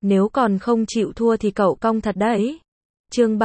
Nếu còn không chịu thua thì cậu cong thật đấy. Chương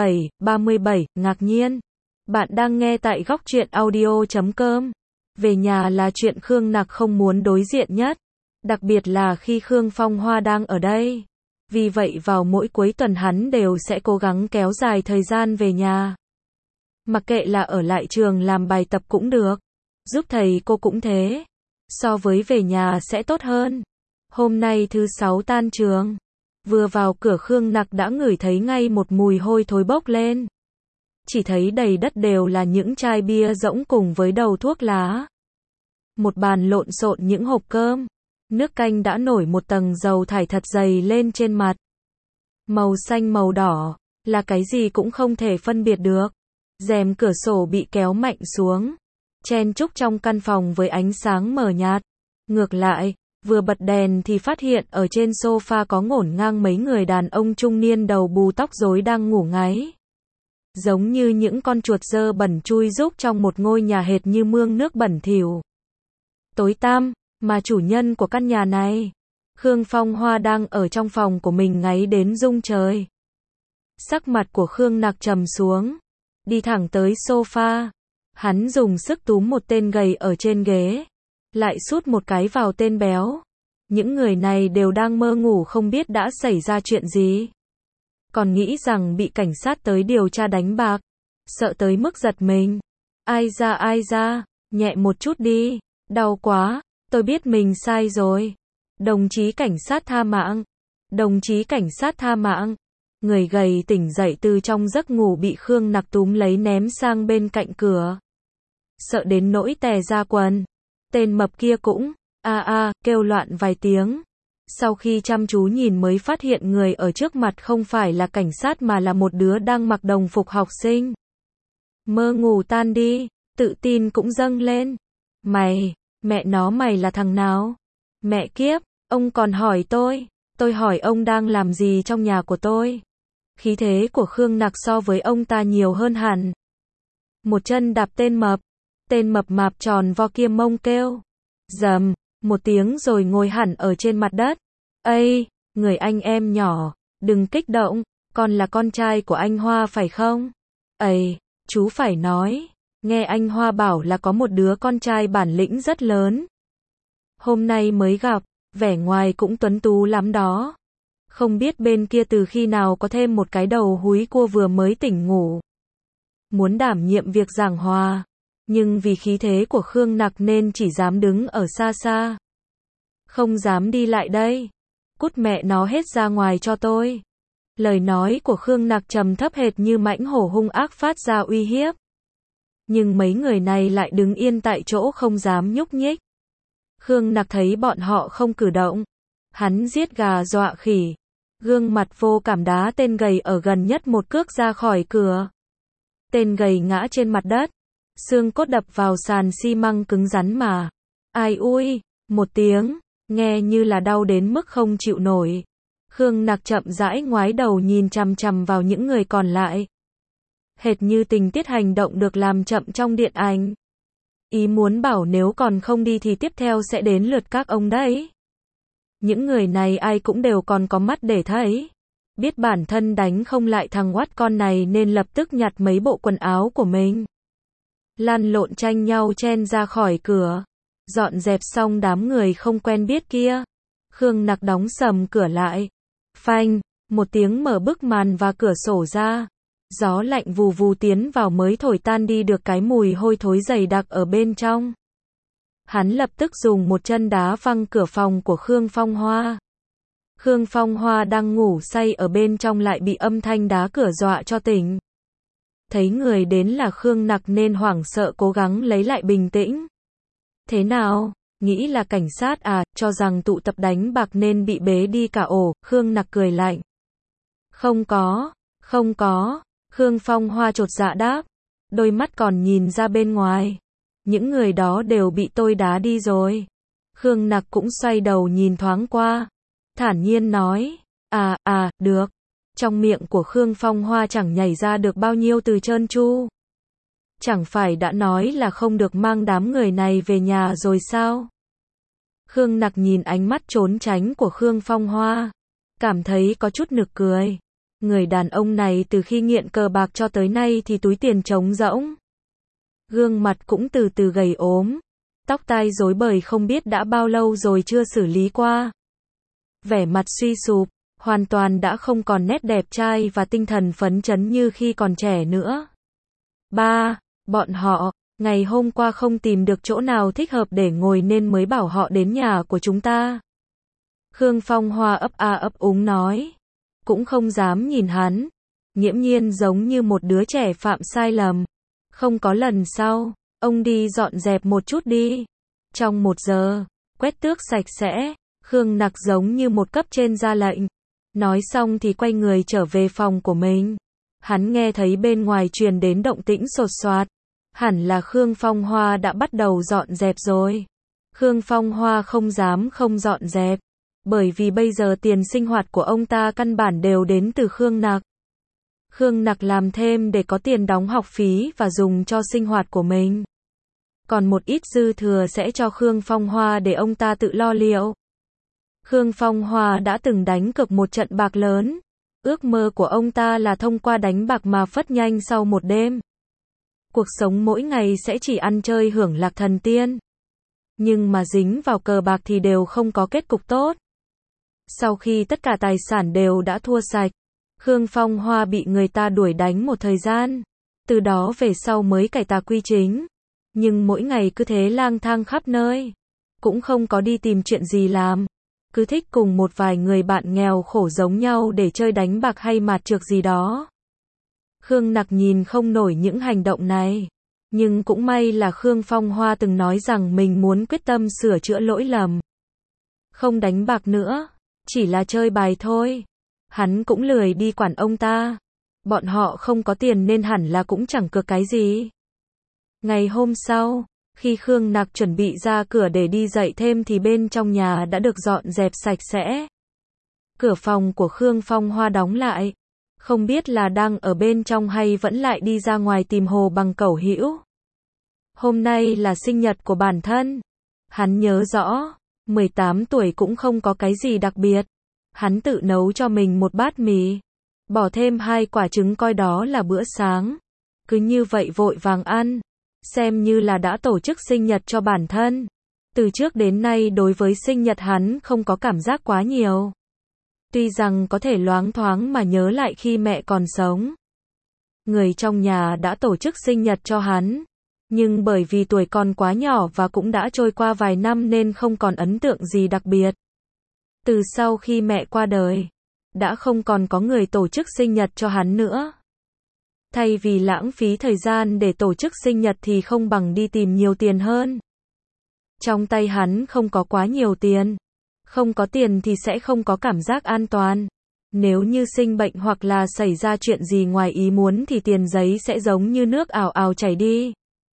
37, ngạc nhiên. Bạn đang nghe tại góc truyện audio.com. Về nhà là chuyện Khương Nặc không muốn đối diện nhất. Đặc biệt là khi Khương Phong Hoa đang ở đây. Vì vậy vào mỗi cuối tuần hắn đều sẽ cố gắng kéo dài thời gian về nhà. Mặc kệ là ở lại trường làm bài tập cũng được. Giúp thầy cô cũng thế. So với về nhà sẽ tốt hơn. Hôm nay thứ 6 tan trường. Vừa vào cửa Khương Nặc đã ngửi thấy ngay một mùi hôi thối bốc lên. Chỉ thấy đầy đất đều là những chai bia rỗng cùng với đầu thuốc lá. Một bàn lộn xộn những hộp cơm. Nước canh đã nổi một tầng dầu thải thật dày lên trên mặt. Màu xanh màu đỏ, là cái gì cũng không thể phân biệt được. Rèm cửa sổ bị kéo mạnh xuống. Chen chúc trong căn phòng với ánh sáng mờ nhạt. Ngược lại, vừa bật đèn thì phát hiện ở trên sofa có ngổn ngang mấy người đàn ông trung niên đầu bù tóc rối đang ngủ ngáy. Giống như những con chuột dơ bẩn chui rúc trong một ngôi nhà hệt như mương nước bẩn thỉu. Tối tăm, mà chủ nhân của căn nhà này, Khương Phong Hoa đang ở trong phòng của mình ngáy đến rung trời. Sắc mặt của Khương Nặc trầm xuống, đi thẳng tới sofa. Hắn dùng sức túm một tên gầy ở trên ghế, lại sút một cái vào tên béo. Những người này đều đang mơ ngủ không biết đã xảy ra chuyện gì. Còn nghĩ rằng bị cảnh sát tới điều tra đánh bạc, sợ tới mức giật mình. Ai ra, nhẹ một chút đi, đau quá, tôi biết mình sai rồi. Đồng chí cảnh sát tha mạng, đồng chí cảnh sát tha mạng. Người gầy tỉnh dậy từ trong giấc ngủ bị Khương Nặc túm lấy ném sang bên cạnh cửa. Sợ đến nỗi tè ra quần. Tên mập kia cũng, kêu loạn vài tiếng. Sau khi chăm chú nhìn mới phát hiện người ở trước mặt không phải là cảnh sát mà là một đứa đang mặc đồng phục học sinh. Mơ ngủ tan đi, tự tin cũng dâng lên. Mẹ nó mày là thằng nào? Mẹ kiếp, ông còn hỏi tôi hỏi ông đang làm gì trong nhà của tôi. Khí thế của Khương Nặc so với ông ta nhiều hơn hẳn. Một chân đạp tên mập mạp tròn vo kia mông kêu. Dầm, một tiếng rồi ngồi hẳn ở trên mặt đất. Ây, người anh em nhỏ, đừng kích động, con là con trai của anh Hoa phải không? Ây, chú phải nói, nghe anh Hoa bảo là có một đứa con trai bản lĩnh rất lớn. Hôm nay mới gặp, vẻ ngoài cũng tuấn tú lắm đó. Không biết bên kia từ khi nào có thêm một cái đầu húi cua vừa mới tỉnh ngủ. Muốn đảm nhiệm việc giảng hòa. Nhưng vì khí thế của Khương Nặc nên chỉ dám đứng ở xa xa. Không dám đi lại đây. Cút mẹ nó hết ra ngoài cho tôi. Lời nói của Khương Nặc trầm thấp hệt như mãnh hổ hung ác phát ra uy hiếp. Nhưng mấy người này lại đứng yên tại chỗ không dám nhúc nhích. Khương Nặc thấy bọn họ không cử động. Hắn giết gà dọa khỉ. Gương mặt vô cảm đá tên gầy ở gần nhất một cước ra khỏi cửa. Tên gầy ngã trên mặt đất. Xương cốt đập vào sàn xi măng cứng rắn mà. Ai ui, một tiếng, nghe như là đau đến mức không chịu nổi. Khương Nặc chậm rãi ngoái đầu nhìn chằm chằm vào những người còn lại. Hệt như tình tiết hành động được làm chậm trong điện ảnh. Ý muốn bảo nếu còn không đi thì tiếp theo sẽ đến lượt các ông đấy. Những người này ai cũng đều còn có mắt để thấy. Biết bản thân đánh không lại thằng oát con này nên lập tức nhặt mấy bộ quần áo của mình. Lăn lộn tranh nhau chen ra khỏi cửa. Dọn dẹp xong đám người không quen biết kia. Khương Nặc đóng sầm cửa lại. Phanh, một tiếng mở bức màn và cửa sổ ra. Gió lạnh vù vù tiến vào mới thổi tan đi được cái mùi hôi thối dày đặc ở bên trong. Hắn lập tức dùng một chân đá văng cửa phòng của Khương Phong Hoa. Khương Phong Hoa đang ngủ say ở bên trong lại bị âm thanh đá cửa dọa cho tỉnh. Thấy người đến là Khương Nặc nên hoảng sợ cố gắng lấy lại bình tĩnh. Thế nào, nghĩ là cảnh sát à, cho rằng tụ tập đánh bạc nên bị bế đi cả ổ. Khương Nặc cười lạnh. Không có, Khương Phong Hoa chột dạ đáp. Đôi mắt còn nhìn ra bên ngoài. Những người đó đều bị tôi đá đi rồi. Khương Nặc cũng xoay đầu nhìn thoáng qua. Thản nhiên nói. Được. Trong miệng của Khương Phong Hoa chẳng nhảy ra được bao nhiêu từ trơn tru. Chẳng phải đã nói là không được mang đám người này về nhà rồi sao? Khương Nặc nhìn ánh mắt trốn tránh của Khương Phong Hoa. cảm thấy có chút nực cười. Người đàn ông này từ khi nghiện cờ bạc cho tới nay thì túi tiền trống rỗng. Gương mặt cũng từ từ gầy ốm, tóc tai rối bời không biết đã bao lâu rồi chưa xử lý qua. Vẻ mặt suy sụp, hoàn toàn đã không còn nét đẹp trai và tinh thần phấn chấn như khi còn trẻ nữa. Ba, bọn họ, ngày hôm qua không tìm được chỗ nào thích hợp để ngồi nên mới bảo họ đến nhà của chúng ta. Khương Phong Hoa ấp a ấp úng nói. Cũng không dám nhìn hắn. Nghiễm nhiên giống như một đứa trẻ phạm sai lầm. Không có lần sau, ông đi dọn dẹp một chút đi. Trong 1 giờ, quét tước sạch sẽ. Khương Nặc giống như một cấp trên ra lệnh. Nói xong thì quay người trở về phòng của mình. Hắn nghe thấy bên ngoài truyền đến động tĩnh sột soạt. Hẳn là Khương Phong Hoa đã bắt đầu dọn dẹp rồi. Khương Phong Hoa không dám không dọn dẹp. Bởi vì bây giờ tiền sinh hoạt của ông ta căn bản đều đến từ Khương Nặc. Khương Nặc làm thêm để có tiền đóng học phí và dùng cho sinh hoạt của mình. Còn một ít dư thừa sẽ cho Khương Phong Hoa để ông ta tự lo liệu. Khương Phong Hoa đã từng đánh cược một trận bạc lớn. Ước mơ của ông ta là thông qua đánh bạc mà phất nhanh sau một đêm. Cuộc sống mỗi ngày sẽ chỉ ăn chơi hưởng lạc thần tiên. Nhưng mà dính vào cờ bạc thì đều không có kết cục tốt. Sau khi tất cả tài sản đều đã thua sạch, Khương Phong Hoa bị người ta đuổi đánh một thời gian. Từ đó về sau mới cải tà quy chính. Nhưng mỗi ngày cứ thế lang thang khắp nơi. Cũng không có đi tìm chuyện gì làm. Cứ thích cùng một vài người bạn nghèo khổ giống nhau để chơi đánh bạc hay mạt trược gì đó. Khương Nặc nhìn không nổi những hành động này. Nhưng cũng may là Khương Phong Hoa từng nói rằng mình muốn quyết tâm sửa chữa lỗi lầm. Không đánh bạc nữa, chỉ là chơi bài thôi. Hắn cũng lười đi quản ông ta. Bọn họ không có tiền nên hẳn là cũng chẳng cược cái gì. Ngày hôm sau, khi Khương Nặc chuẩn bị ra cửa để đi dạy thêm thì bên trong nhà đã được dọn dẹp sạch sẽ. Cửa phòng của Khương Phong Hoa đóng lại. Không biết là đang ở bên trong hay vẫn lại đi ra ngoài tìm Hồ Bằng Cẩu Hữu. Hôm nay là sinh nhật của bản thân. Hắn nhớ rõ, 18 tuổi cũng không có cái gì đặc biệt. Hắn tự nấu cho mình một bát mì, bỏ thêm 2 quả trứng coi đó là bữa sáng. Cứ như vậy vội vàng ăn, xem như là đã tổ chức sinh nhật cho bản thân. Từ trước đến nay đối với sinh nhật hắn không có cảm giác quá nhiều. Tuy rằng có thể loáng thoáng mà nhớ lại khi mẹ còn sống. Người trong nhà đã tổ chức sinh nhật cho hắn. Nhưng bởi vì tuổi còn quá nhỏ và cũng đã trôi qua vài năm nên không còn ấn tượng gì đặc biệt. Từ sau khi mẹ qua đời, đã không còn có người tổ chức sinh nhật cho hắn nữa. Thay vì lãng phí thời gian để tổ chức sinh nhật thì không bằng đi tìm nhiều tiền hơn. Trong tay hắn không có quá nhiều tiền. Không có tiền thì sẽ không có cảm giác an toàn. Nếu như sinh bệnh hoặc là xảy ra chuyện gì ngoài ý muốn thì tiền giấy sẽ giống như nước ào ào chảy đi.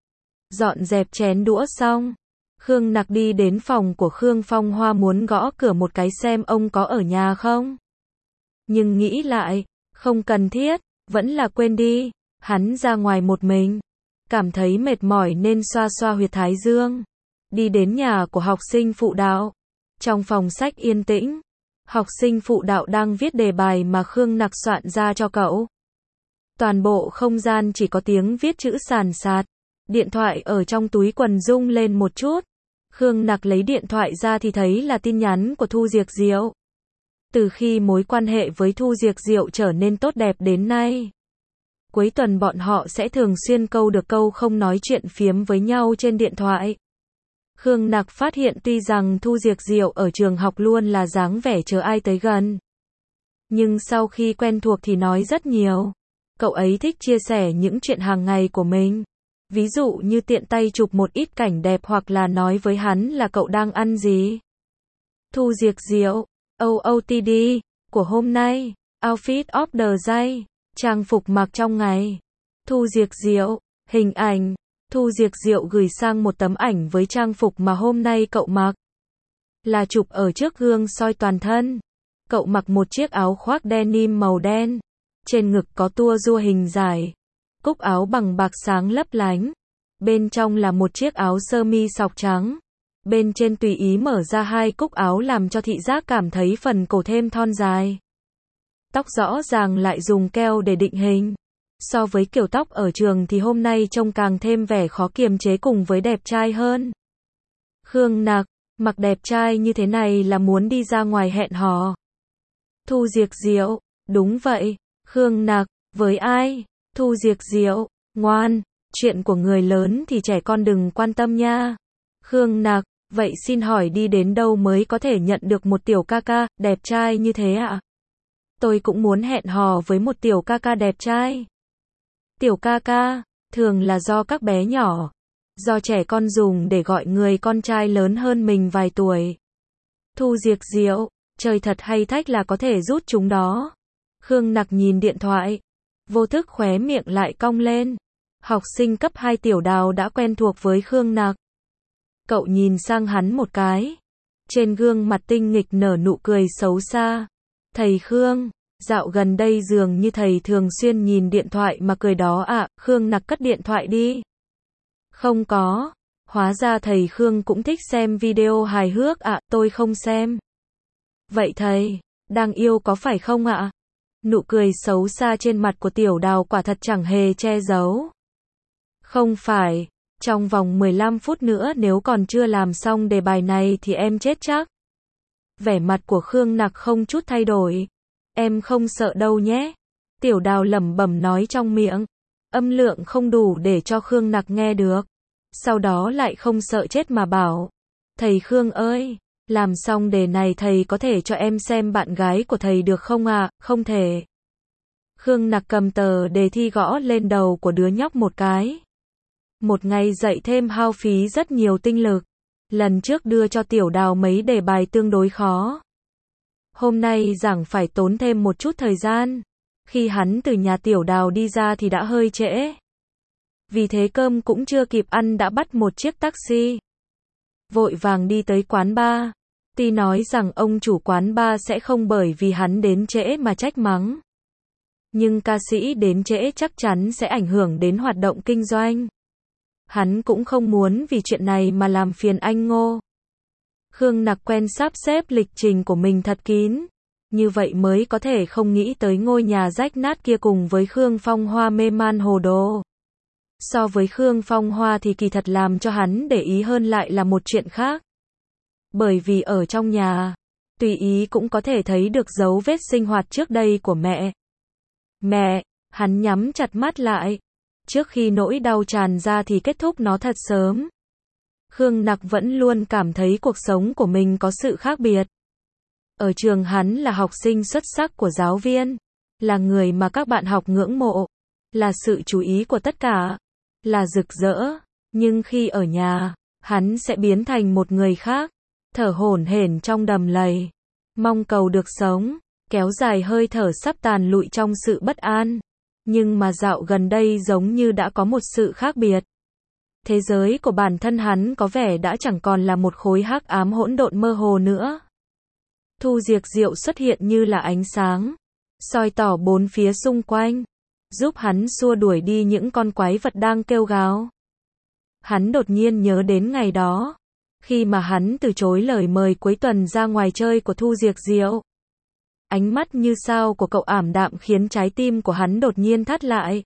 Dọn dẹp chén đũa xong, Khương Nặc đi đến phòng của Khương Phong Hoa muốn gõ cửa một cái xem ông có ở nhà không. Nhưng nghĩ lại, không cần thiết, vẫn là quên đi. Hắn ra ngoài một mình, cảm thấy mệt mỏi nên xoa xoa huyệt thái dương. Đi đến nhà của học sinh phụ đạo. Trong phòng sách yên tĩnh, học sinh phụ đạo đang viết đề bài mà Khương Nặc soạn ra cho cậu. Toàn bộ không gian chỉ có tiếng viết chữ sàn sạt. Điện thoại ở trong túi quần rung lên một chút. Khương Nặc lấy điện thoại ra thì thấy là tin nhắn của Thu Diệc Diệu. Từ khi mối quan hệ với Thu Diệc Diệu trở nên tốt đẹp đến nay, cuối tuần bọn họ sẽ thường xuyên câu được câu không nói chuyện phiếm với nhau trên điện thoại. Khương Nặc phát hiện tuy rằng Thu Diệc Diệu ở trường học luôn là dáng vẻ chờ ai tới gần. Nhưng sau khi quen thuộc thì nói rất nhiều. Cậu ấy thích chia sẻ những chuyện hàng ngày của mình. Ví dụ như tiện tay chụp một ít cảnh đẹp hoặc là nói với hắn là cậu đang ăn gì. Thu Diệc Diệu, OOTD, của hôm nay, Outfit of the Day, trang phục mặc trong ngày. Thu Diệc Diệu, hình ảnh. Thu Diệc Diệu gửi sang một tấm ảnh với trang phục mà hôm nay cậu mặc. Là chụp ở trước gương soi toàn thân. Cậu mặc một chiếc áo khoác denim màu đen. Trên ngực có tua rua hình dài. Cúc áo bằng bạc sáng lấp lánh. Bên trong là một chiếc áo sơ mi sọc trắng. Bên trên tùy ý mở ra hai cúc áo làm cho thị giác cảm thấy phần cổ thêm thon dài. Tóc rõ ràng lại dùng keo để định hình. So với kiểu tóc ở trường thì hôm nay trông càng thêm vẻ khó kiềm chế cùng với đẹp trai hơn. Khương Nặc, mặc đẹp trai như thế này là muốn đi ra ngoài hẹn hò. Thu Diệc Diệu, đúng vậy. Khương Nặc, với ai? Thu Diệc Diệu, ngoan, chuyện của người lớn thì trẻ con đừng quan tâm nha. Khương Nặc, vậy xin hỏi đi đến đâu mới có thể nhận được một tiểu ca ca đẹp trai như thế ạ? Tôi cũng muốn hẹn hò với một tiểu ca ca đẹp trai. Tiểu ca ca, thường là do các bé nhỏ, do trẻ con dùng để gọi người con trai lớn hơn mình vài tuổi. Thu Diệc Diệu, chơi thật hay thách là có thể rút chúng đó. Khương Nặc nhìn điện thoại, vô thức khóe miệng lại cong lên. Học sinh cấp 2 Tiểu Đào đã quen thuộc với Khương Nặc. Cậu nhìn sang hắn một cái. Trên gương mặt tinh nghịch nở nụ cười xấu xa. Thầy Khương, dạo gần đây dường như thầy thường xuyên nhìn điện thoại mà cười đó ạ. Khương Nặc cất điện thoại đi. Không có. Hóa ra thầy Khương cũng thích xem video hài hước ạ. Tôi không xem. Vậy thầy, đang yêu có phải không ạ? Nụ cười xấu xa trên mặt của Tiểu Đào quả thật chẳng hề che giấu. Không phải, trong vòng 15 phút nữa nếu còn chưa làm xong đề bài này thì em chết chắc. Vẻ mặt của Khương Nặc không chút thay đổi. Em không sợ đâu nhé. Tiểu Đào lẩm bẩm nói trong miệng. Âm lượng không đủ để cho Khương Nặc nghe được. Sau đó lại không sợ chết mà bảo. Thầy Khương ơi, làm xong đề này thầy có thể cho em xem bạn gái của thầy được không ạ? Không thể. Khương Nặc cầm tờ đề thi gõ lên đầu của đứa nhóc một cái. Một ngày dạy thêm hao phí rất nhiều tinh lực. Lần trước đưa cho Tiểu Đào mấy đề bài tương đối khó. Hôm nay giảng phải tốn thêm một chút thời gian. Khi hắn từ nhà Tiểu Đào đi ra thì đã hơi trễ. Vì thế cơm cũng chưa kịp ăn đã bắt một chiếc taxi. Vội vàng đi tới quán bar. Tuy nói rằng ông chủ quán bar sẽ không bởi vì hắn đến trễ mà trách mắng. Nhưng ca sĩ đến trễ chắc chắn sẽ ảnh hưởng đến hoạt động kinh doanh. Hắn cũng không muốn vì chuyện này mà làm phiền anh Ngô. Khương Nặc quen sắp xếp lịch trình của mình thật kín. Như vậy mới có thể không nghĩ tới ngôi nhà rách nát kia cùng với Khương Phong Hoa mê man hồ đồ. So với Khương Phong Hoa thì kỳ thật làm cho hắn để ý hơn lại là một chuyện khác. Bởi vì ở trong nhà, tùy ý cũng có thể thấy được dấu vết sinh hoạt trước đây của mẹ. Mẹ, hắn nhắm chặt mắt lại. Trước khi nỗi đau tràn ra thì kết thúc nó thật sớm. Khương Nặc vẫn luôn cảm thấy cuộc sống của mình có sự khác biệt. Ở trường hắn là học sinh xuất sắc của giáo viên, là người mà các bạn học ngưỡng mộ, là sự chú ý của tất cả, là rực rỡ. Nhưng khi ở nhà, hắn sẽ biến thành một người khác, thở hổn hển trong đầm lầy, mong cầu được sống, kéo dài hơi thở sắp tàn lụi trong sự bất an. Nhưng mà dạo gần đây giống như đã có một sự khác biệt. Thế giới của bản thân hắn có vẻ đã chẳng còn là một khối hắc ám hỗn độn mơ hồ nữa. Thu Diệc Diệu xuất hiện như là ánh sáng, soi tỏ bốn phía xung quanh, giúp hắn xua đuổi đi những con quái vật đang kêu gào. Hắn đột nhiên nhớ đến ngày đó, khi mà hắn từ chối lời mời cuối tuần ra ngoài chơi của Thu Diệc Diệu. Ánh mắt như sao của cậu ảm đạm khiến trái tim của hắn đột nhiên thắt lại.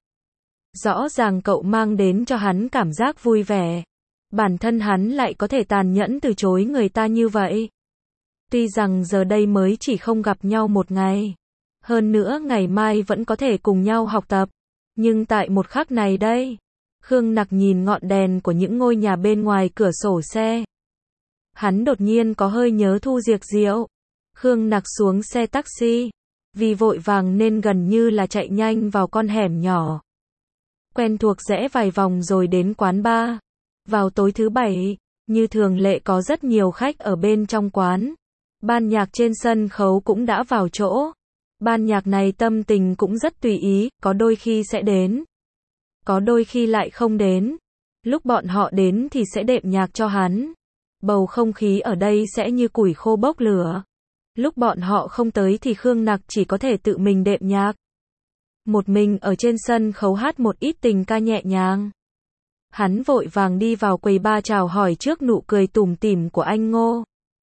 Rõ ràng cậu mang đến cho hắn cảm giác vui vẻ. Bản thân hắn lại có thể tàn nhẫn từ chối người ta như vậy. Tuy rằng giờ đây mới chỉ không gặp nhau một ngày. Hơn nữa ngày mai vẫn có thể cùng nhau học tập. Nhưng tại một khắc này đây, Khương Nặc nhìn ngọn đèn của những ngôi nhà bên ngoài cửa sổ xe. Hắn đột nhiên có hơi nhớ Thu Diệc Diệu. Khương Nặc xuống xe taxi. Vì vội vàng nên gần như là chạy nhanh vào con hẻm nhỏ. Quen thuộc rẽ vài vòng rồi đến quán bar. Vào tối thứ Bảy, như thường lệ có rất nhiều khách ở bên trong quán. Ban nhạc trên sân khấu cũng đã vào chỗ. Ban nhạc này tâm tình cũng rất tùy ý, có đôi khi sẽ đến, có đôi khi lại không đến. Lúc bọn họ đến thì sẽ đệm nhạc cho hắn. Bầu không khí ở đây sẽ như củi khô bốc lửa. Lúc bọn họ không tới thì Khương Nặc chỉ có thể tự mình đệm nhạc. Một mình ở trên sân khấu hát một ít tình ca nhẹ nhàng. Hắn vội vàng đi vào quầy bar chào hỏi trước nụ cười tủm tỉm của anh Ngô.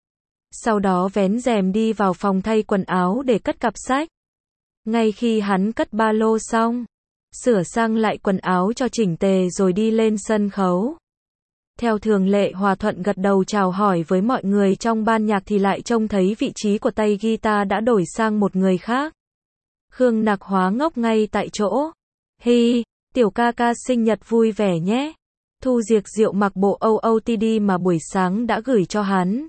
Sau đó vén rèm đi vào phòng thay quần áo để cất cặp sách. Ngay khi hắn cất ba lô xong, sửa sang lại quần áo cho chỉnh tề rồi đi lên sân khấu. Theo thường lệ hòa thuận gật đầu chào hỏi với mọi người trong ban nhạc thì lại trông thấy vị trí của tay guitar đã đổi sang một người khác. Khương Nặc hóa ngốc ngay tại chỗ. Hi, tiểu ca ca sinh nhật vui vẻ nhé. Thu Diệc Diệu mặc bộ OOTD mà buổi sáng đã gửi cho hắn.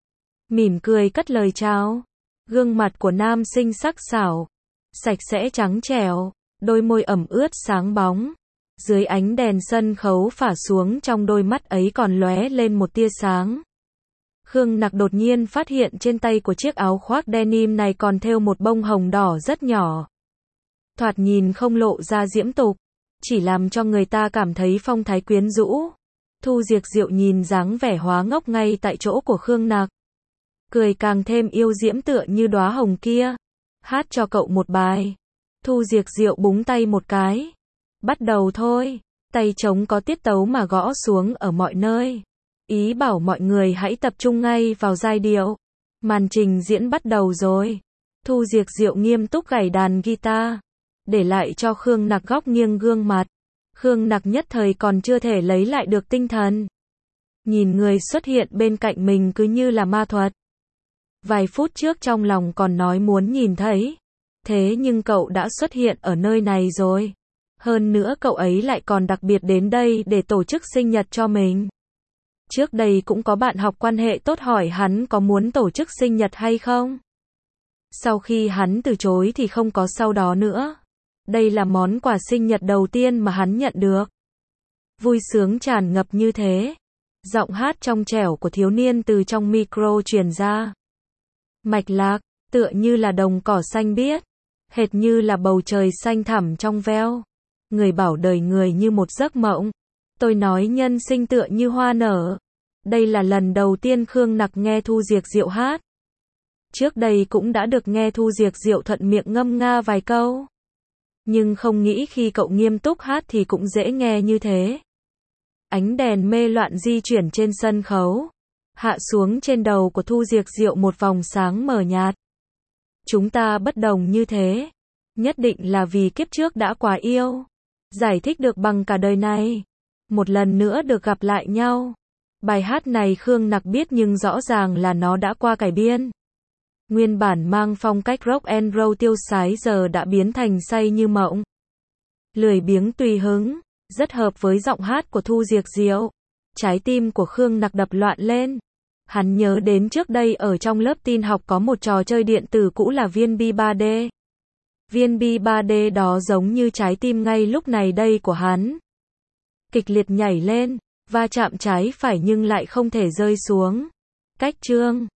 Mỉm cười cất lời chào. Gương mặt của nam sinh sắc sảo, sạch sẽ trắng trẻo, đôi môi ẩm ướt sáng bóng. Dưới ánh đèn sân khấu phả xuống trong đôi mắt ấy còn lóe lên một tia sáng. Khương Nặc đột nhiên phát hiện trên tay của chiếc áo khoác denim này còn thêu một bông hồng đỏ rất nhỏ. Thoạt nhìn không lộ ra diễm tục, chỉ làm cho người ta cảm thấy phong thái quyến rũ. Thu Diệc Diệu nhìn dáng vẻ hóa ngốc ngay tại chỗ của Khương Nặc, cười càng thêm yêu diễm tựa như đóa hồng kia. Hát cho cậu một bài. Thu Diệc Diệu búng tay một cái. Bắt đầu thôi. Tay trống có tiết tấu mà gõ xuống ở mọi nơi. Ý bảo mọi người hãy tập trung ngay vào giai điệu. Màn trình diễn bắt đầu rồi. Thu Diệc Diệu nghiêm túc gảy đàn guitar, để lại cho Khương Nặc góc nghiêng gương mặt. Khương Nặc nhất thời còn chưa thể lấy lại được tinh thần. Nhìn người xuất hiện bên cạnh mình cứ như là ma thuật. Vài phút trước trong lòng còn nói muốn nhìn thấy. Thế nhưng cậu đã xuất hiện ở nơi này rồi. Hơn nữa cậu ấy lại còn đặc biệt đến đây để tổ chức sinh nhật cho mình. Trước đây cũng có bạn học quan hệ tốt hỏi hắn có muốn tổ chức sinh nhật hay không. Sau khi hắn từ chối thì không có sau đó nữa. Đây là món quà sinh nhật đầu tiên mà hắn nhận được. Vui sướng tràn ngập như thế. Giọng hát trong trẻo của thiếu niên từ trong micro truyền ra. Mạch lạc, tựa như là đồng cỏ xanh biếc, hệt như là bầu trời xanh thẳm trong veo. Người bảo đời người như một giấc mộng. Tôi nói nhân sinh tựa như hoa nở. Đây là lần đầu tiên Khương Nặc nghe Thu Diệc Diệu hát. Trước đây cũng đã được nghe Thu Diệc Diệu thuận miệng ngâm nga vài câu. Nhưng không nghĩ khi cậu nghiêm túc hát thì cũng dễ nghe như thế. Ánh đèn mê loạn di chuyển trên sân khấu, hạ xuống trên đầu của Thu Diệc Diệu một vòng sáng mờ nhạt. Chúng ta bất đồng như thế, nhất định là vì kiếp trước đã quá yêu, giải thích được bằng cả đời này, một lần nữa được gặp lại nhau. Bài hát này Khương Nặc biết nhưng rõ ràng là nó đã qua cải biên. Nguyên bản mang phong cách rock and roll tiêu sái giờ đã biến thành say như mộng. Lười biếng tùy hứng, rất hợp với giọng hát của Thu Diệc Diệu. Trái tim của Khương Nặc đập loạn lên. Hắn nhớ đến trước đây ở trong lớp tin học có một trò chơi điện tử cũ là viên bi 3D. Viên bi 3D đó giống như trái tim ngay lúc này đây của hắn. Kịch liệt nhảy lên, va chạm trái phải nhưng lại không thể rơi xuống. Cách chương